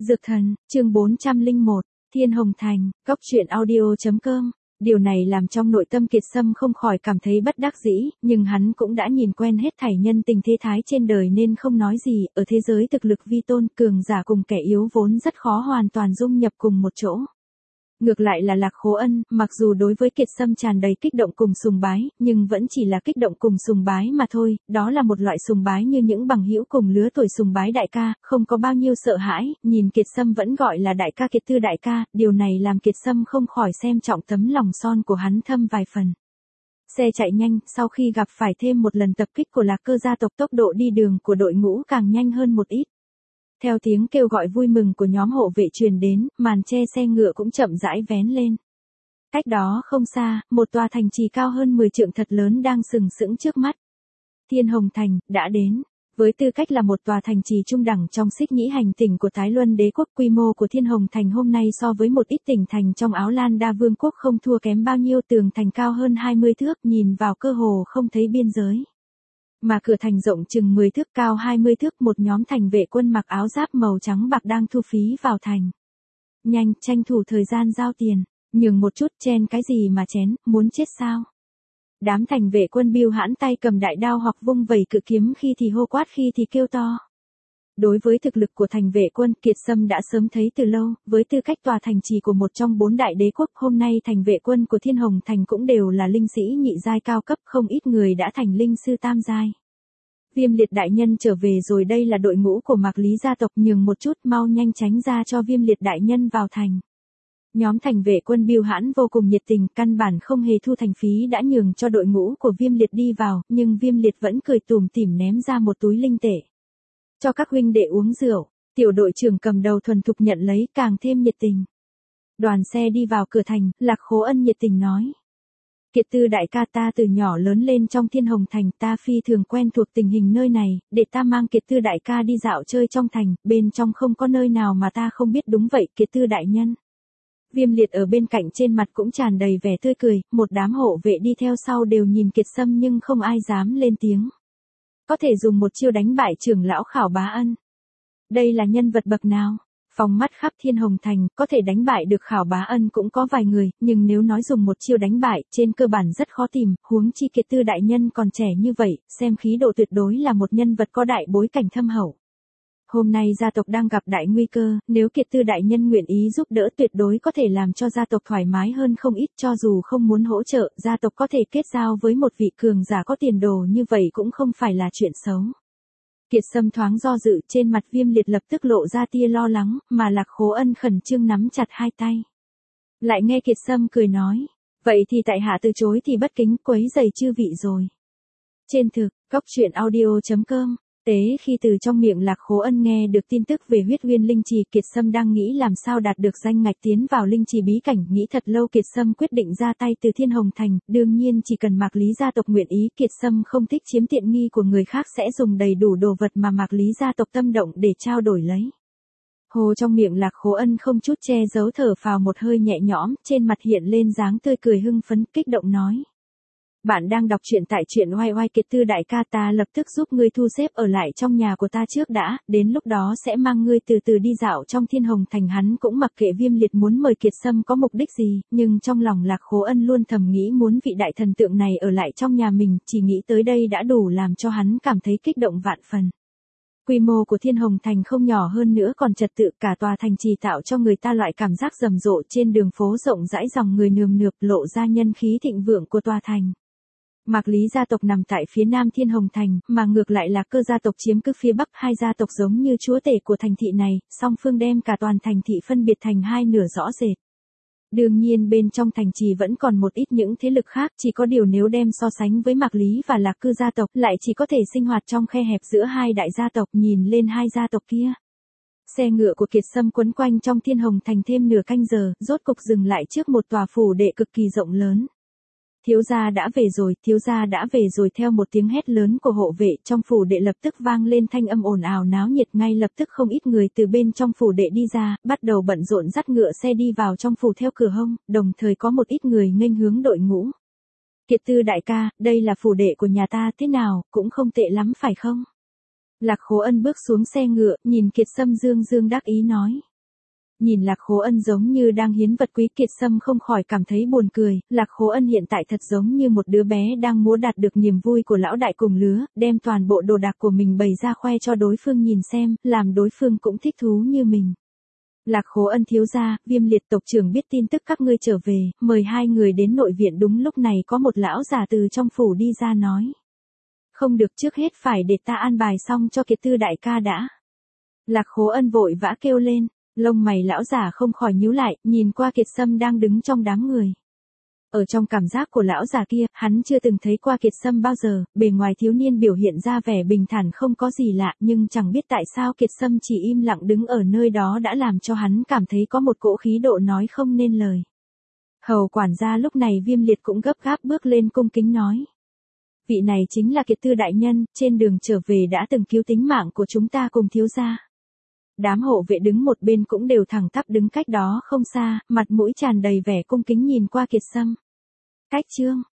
Dược thần, chương 401, Thiên Hồng Thành, góc truyện audio.com. Điều này làm trong nội tâm Kiệt Sâm không khỏi cảm thấy bất đắc dĩ, nhưng hắn cũng đã nhìn quen hết thảy nhân tình thế thái trên đời nên không nói gì. Ở thế giới thực lực vi tôn, cường giả cùng kẻ yếu vốn rất khó hoàn toàn dung nhập cùng một chỗ. Ngược lại là Lạc Khố Ân, mặc dù đối với Kiệt Sâm tràn đầy kích động cùng sùng bái, nhưng vẫn chỉ là kích động cùng sùng bái mà thôi, đó là một loại sùng bái như những bằng hữu cùng lứa tuổi sùng bái đại ca, không có bao nhiêu sợ hãi, nhìn Kiệt Sâm vẫn gọi là đại ca Kiệt Tư đại ca, điều này làm Kiệt Sâm không khỏi xem trọng tấm lòng son của hắn thâm vài phần. Xe chạy nhanh, sau khi gặp phải thêm một lần tập kích của Lạc Cơ gia tộc, tốc độ đi đường của đội ngũ càng nhanh hơn một ít. Theo tiếng kêu gọi vui mừng của nhóm hộ vệ truyền đến, màn che xe ngựa cũng chậm rãi vén lên. Cách đó không xa, một tòa thành trì cao hơn 10 trượng thật lớn đang sừng sững trước mắt. Thiên Hồng Thành, đã đến. Với tư cách là một tòa thành trì trung đẳng trong xích nhĩ hành tỉnh của Thái Luân Đế quốc, quy mô của Thiên Hồng Thành hôm nay so với một ít tỉnh thành trong Áo Lan Đa Vương quốc không thua kém bao nhiêu, tường thành cao hơn 20 thước, nhìn vào cơ hồ không thấy biên giới. Mà cửa thành rộng chừng 10 thước, cao 20 thước, một nhóm thành vệ quân mặc áo giáp màu trắng bạc đang thu phí vào thành. Nhanh, tranh thủ thời gian giao tiền, nhường một chút, chen cái gì mà chén, muốn chết sao? Đám thành vệ quân bưu hãn tay cầm đại đao hoặc vung vẩy cự kiếm, khi thì hô quát khi thì kêu to. Đối với thực lực của thành vệ quân, Kiệt Sâm đã sớm thấy từ lâu, với tư cách tòa thành trì của một trong 4 đại đế quốc, hôm nay thành vệ quân của Thiên Hồng Thành cũng đều là linh sĩ nhị giai cao cấp, không ít người đã thành linh sư tam giai. Viêm Liệt đại nhân trở về rồi, đây là đội ngũ của Mạc Lý gia tộc, nhường một chút, mau nhanh tránh ra cho Viêm Liệt đại nhân vào thành. Nhóm thành vệ quân bưu hãn vô cùng nhiệt tình, căn bản không hề thu thành phí đã nhường cho đội ngũ của Viêm Liệt đi vào, nhưng Viêm Liệt vẫn cười tủm tỉm ném ra một túi linh tệ. Cho các huynh đệ uống rượu, tiểu đội trưởng cầm đầu thuần thục nhận lấy, càng thêm nhiệt tình. Đoàn xe đi vào cửa thành, Lạc Khố Ân nhiệt tình nói. Kiệt Tư đại ca, ta từ nhỏ lớn lên trong Thiên Hồng Thành, ta phi thường quen thuộc tình hình nơi này, để ta mang Kiệt Tư đại ca đi dạo chơi trong thành, bên trong không có nơi nào mà ta không biết. Đúng vậy Kiệt Tư đại nhân. Viêm Liệt ở bên cạnh trên mặt cũng tràn đầy vẻ tươi cười, một đám hộ vệ đi theo sau đều nhìn Kiệt Sâm nhưng không ai dám lên tiếng. Có thể dùng một chiêu đánh bại trưởng lão Khảo Bá Ân. Đây là nhân vật bậc nào? Phóng mắt khắp Thiên Hồng Thành, có thể đánh bại được Khảo Bá Ân cũng có vài người, nhưng nếu nói dùng một chiêu đánh bại, trên cơ bản rất khó tìm, huống chi Kiệt Tư đại nhân còn trẻ như vậy, xem khí độ tuyệt đối là một nhân vật có đại bối cảnh thâm hậu. Hôm nay gia tộc đang gặp đại nguy cơ, nếu Kiệt Tư đại nhân nguyện ý giúp đỡ tuyệt đối có thể làm cho gia tộc thoải mái hơn không ít, cho dù không muốn hỗ trợ, gia tộc có thể kết giao với một vị cường giả có tiền đồ như vậy cũng không phải là chuyện xấu. Kiệt Sâm thoáng do dự, trên mặt Viêm Liệt lập tức lộ ra tia lo lắng, mà Lạc Khố Ân khẩn trương nắm chặt hai tay. Lại nghe Kiệt Sâm cười nói, vậy thì tại hạ từ chối thì bất kính quấy rầy chư vị rồi. Trên thực, góc truyện audio.com. Tế khi từ trong miệng Lạc Khố Ân nghe được tin tức về Huyết Uyên Linh Trì, Kiệt Sâm đang nghĩ làm sao đạt được danh ngạch tiến vào Linh Trì bí cảnh, nghĩ thật lâu Kiệt Sâm quyết định ra tay từ Thiên Hồng Thành, đương nhiên chỉ cần Mạc Lý gia tộc nguyện ý, Kiệt Sâm không thích chiếm tiện nghi của người khác, sẽ dùng đầy đủ đồ vật mà Mạc Lý gia tộc tâm động để trao đổi lấy. Hồ trong miệng Lạc Khố Ân không chút che giấu thở phào một hơi nhẹ nhõm, trên mặt hiện lên dáng tươi cười hưng phấn, kích động nói. Bạn đang đọc truyện tại truyện oai oai. Kiệt Tư đại ca, ta lập tức giúp ngươi thu xếp ở lại trong nhà của ta trước đã, đến lúc đó sẽ mang ngươi từ từ đi dạo trong Thiên Hồng Thành. Hắn cũng mặc kệ Viêm Liệt muốn mời Kiệt Sâm có mục đích gì, nhưng trong lòng Lạc Khố Ân luôn thầm nghĩ muốn vị đại thần tượng này ở lại trong nhà mình, chỉ nghĩ tới đây đã đủ làm cho hắn cảm thấy kích động vạn phần. Quy mô của Thiên Hồng Thành không nhỏ, hơn nữa còn trật tự, cả tòa thành trì tạo cho người ta loại cảm giác rầm rộ, trên đường phố rộng rãi dòng người nườm nượp, lộ ra nhân khí thịnh vượng của tòa thành. Mạc Lý gia tộc nằm tại phía nam Thiên Hồng Thành, mà ngược lại là Cơ gia tộc chiếm cứ phía bắc, hai gia tộc giống như chúa tể của thành thị này, song phương đem cả toàn thành thị phân biệt thành hai nửa rõ rệt. Đương nhiên bên trong thành trì vẫn còn một ít những thế lực khác, chỉ có điều nếu đem so sánh với Mạc Lý và Lạc Cư gia tộc, lại chỉ có thể sinh hoạt trong khe hẹp giữa hai đại gia tộc, nhìn lên hai gia tộc kia. Xe ngựa của Kiệt Sâm quấn quanh trong Thiên Hồng Thành thêm nửa canh giờ, rốt cục dừng lại trước một tòa phủ đệ cực kỳ rộng lớn. Thiếu gia đã về rồi, thiếu gia đã về rồi. Theo một tiếng hét lớn của hộ vệ, trong phủ đệ lập tức vang lên thanh âm ồn ào náo nhiệt, ngay lập tức không ít người từ bên trong phủ đệ đi ra, bắt đầu bận rộn dắt ngựa xe đi vào trong phủ theo cửa hông, đồng thời có một ít người nghênh hướng đội ngũ. Kiệt Tư đại ca, đây là phủ đệ của nhà ta, thế nào, cũng không tệ lắm phải không? Lạc Khố Ân bước xuống xe ngựa, nhìn Kiệt Sâm dương dương đắc ý nói. Nhìn Lạc Khố Ân giống như đang hiến vật quý, Kiệt Sâm không khỏi cảm thấy buồn cười, Lạc Khố Ân hiện tại thật giống như một đứa bé đang múa đạt được niềm vui của lão đại cùng lứa, đem toàn bộ đồ đạc của mình bày ra khoe cho đối phương nhìn xem, làm đối phương cũng thích thú như mình. Lạc Khố Ân thiếu gia, Viêm Liệt tộc trưởng biết tin tức các ngươi trở về, mời hai người đến nội viện. Đúng lúc này có một lão già từ trong phủ đi ra nói. Không được, trước hết phải để ta an bài xong cho Kiệt Tư đại ca đã. Lạc Khố Ân vội vã kêu lên, lông mày lão già không khỏi nhíu lại, nhìn qua Kiệt Sâm đang đứng trong đám người. Ở trong cảm giác của lão già kia, hắn chưa từng thấy qua Kiệt Sâm bao giờ, bề ngoài thiếu niên biểu hiện ra vẻ bình thản không có gì lạ, nhưng chẳng biết tại sao Kiệt Sâm chỉ im lặng đứng ở nơi đó đã làm cho hắn cảm thấy có một cỗ khí độ nói không nên lời. Hầu quản gia lúc này Viêm Liệt cũng gấp gáp bước lên cung kính nói. Vị này chính là Kiệt Tư đại nhân, trên đường trở về đã từng cứu tính mạng của chúng ta cùng thiếu gia. Đám hộ vệ đứng một bên cũng đều thẳng tắp đứng cách đó không xa, mặt mũi tràn đầy vẻ cung kính nhìn qua Kiệt Sâm. Cách chương